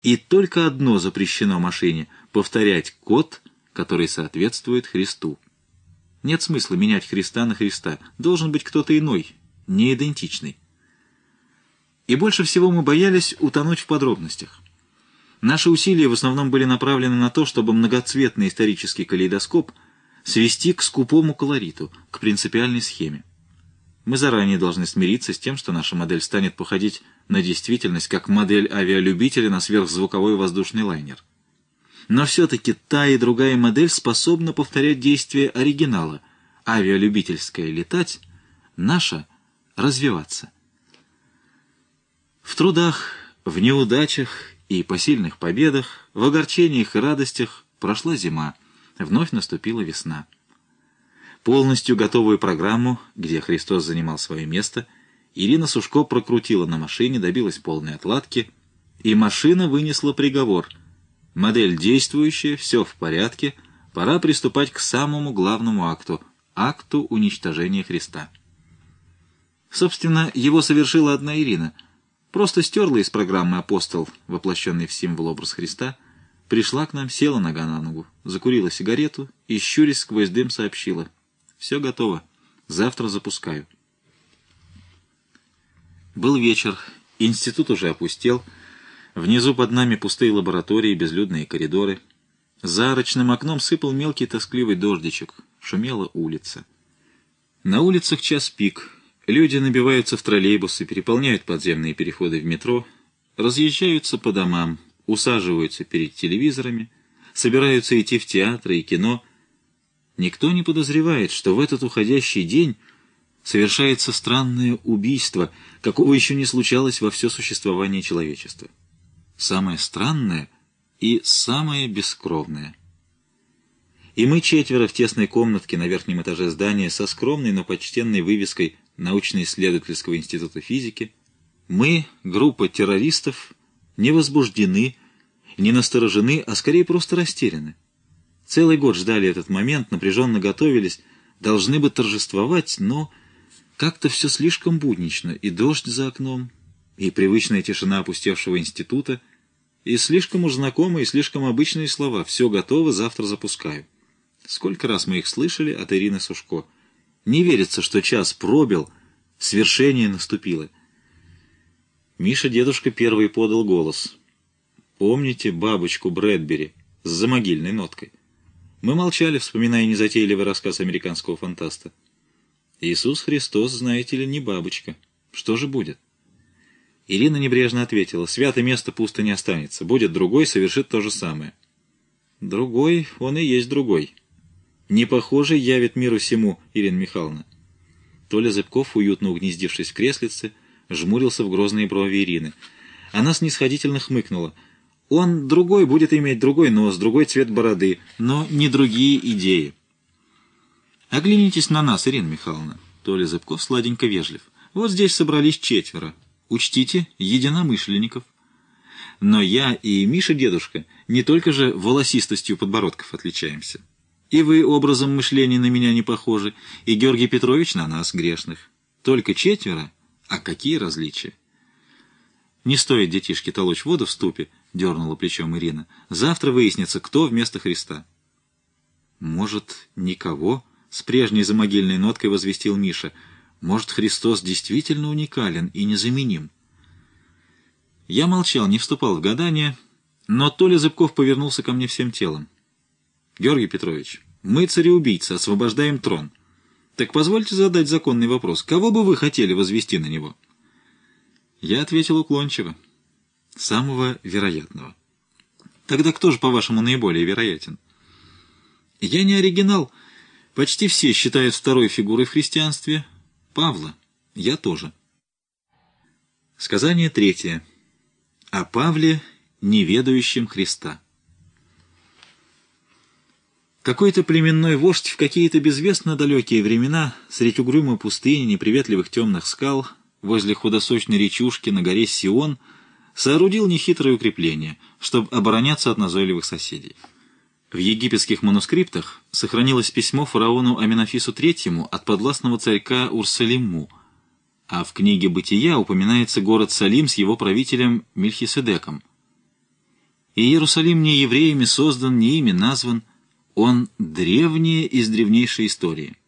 И только одно запрещено машине — повторять код, который соответствует Христу. Нет смысла менять Христа на Христа. Должен быть кто-то иной, не идентичный. И больше всего мы боялись утонуть в подробностях. Наши усилия в основном были направлены на то, чтобы многоцветный исторический калейдоскоп свести к скупому колориту, к принципиальной схеме. Мы заранее должны смириться с тем, что наша модель станет походить на действительность, как модель авиалюбителя на сверхзвуковой воздушный лайнер. Но все-таки та и другая модель способна повторять действия оригинала. Авиалюбительская — летать, наша — развиваться. В трудах, в неудачах и посильных победах, в огорчениях и радостях прошла зима, вновь наступила весна. Полностью готовую программу, где Христос занимал свое место, Ирина Сушко прокрутила на машине, добилась полной отладки, и машина вынесла приговор. Модель действующая, все в порядке, пора приступать к самому главному акту — акту уничтожения Христа. Собственно, его совершила одна Ирина. Просто стерла из программы «Апостол», воплощенный в символ образ Христа, пришла к нам, села нога на ногу, закурила сигарету и, щурясь сквозь дым, сообщила: «Все готово. Завтра запускаю». Был вечер, институт уже опустел, внизу под нами пустые лаборатории, безлюдные коридоры. За арочным окном сыпал мелкий тоскливый дождичек, шумела улица. На улицах час пик. Люди набиваются в троллейбусы, переполняют подземные переходы в метро, разъезжаются по домам, усаживаются перед телевизорами, собираются идти в театры и кино. Никто не подозревает, что в этот уходящий день совершается странное убийство, какого еще не случалось во все существование человечества. Самое странное и самое бескровное. И мы четверо в тесной комнатке на верхнем этаже здания со скромной, но почтенной вывеской Научно-исследовательского института физики, мы, группа террористов, не возбуждены, не насторожены, а скорее просто растеряны. Целый год ждали этот момент, напряженно готовились, должны бы торжествовать, но как-то все слишком буднично, и дождь за окном, и привычная тишина опустевшего института, и слишком уж знакомые, и слишком обычные слова: «Все готово, завтра запускаю». Сколько раз мы их слышали от Ирины Сушко. Не верится, что час пробил, свершение наступило. Миша-дедушка первый подал голос. «Помните бабочку Брэдбери с замогильной ноткой?» Мы молчали, вспоминая незатейливый рассказ американского фантаста. «Иисус Христос, знаете ли, не бабочка. Что же будет?» Ирина небрежно ответила: «Святое место пусто не останется. Будет другой, совершит то же самое». «Другой, он и есть другой. Непохожий явит миру сему, Ирина Михайловна». Толя Зыбков, уютно угнездившись в креслице, жмурился в грозные брови Ирины. Она снисходительно хмыкнула. «Он другой, будет иметь другой нос, другой цвет бороды, но не другие идеи». «Оглянитесь на нас, Ирина Михайловна». Толя Зыбков сладенько вежлив. «Вот здесь собрались четверо. Учтите, единомышленников. Но я и Миша-дедушка не только же волосистостью подбородков отличаемся. И вы образом мышления на меня не похожи, и Георгий Петрович на нас, грешных. Только четверо, а какие различия?» «Не стоит, детишки, толочь воду в ступе», — дернула плечом Ирина. «Завтра выяснится, кто вместо Христа». «Может, никого?» — с прежней замогильной ноткой возвестил Миша. «Может, Христос действительно уникален и незаменим?» Я молчал, не вступал в гадания, но Толя Зыбков повернулся ко мне всем телом. «Георгий Петрович, мы цареубийцы, освобождаем трон. Так позвольте задать законный вопрос. Кого бы вы хотели возвести на него?» Я ответил уклончиво: «Самого вероятного». «Тогда кто же, по-вашему, наиболее вероятен?» «Я не оригинал. Почти все считают второй фигурой в христианстве Павла. Я тоже». Сказание третье. О Павле, неведающем Христа. Какой-то племенной вождь в какие-то безвестно далекие времена средь угрюмой пустыни, неприветливых темных скал, возле худосочной речушки на горе Сион, соорудил нехитрое укрепление, чтобы обороняться от назойливых соседей. В египетских манускриптах сохранилось письмо фараону Аминофису III от подвластного царька Урсалиму, а в книге «Бытия» упоминается город Салим с его правителем Мельхиседеком. И Иерусалим не евреями создан, не ими назван. Он древнее из древнейшей истории.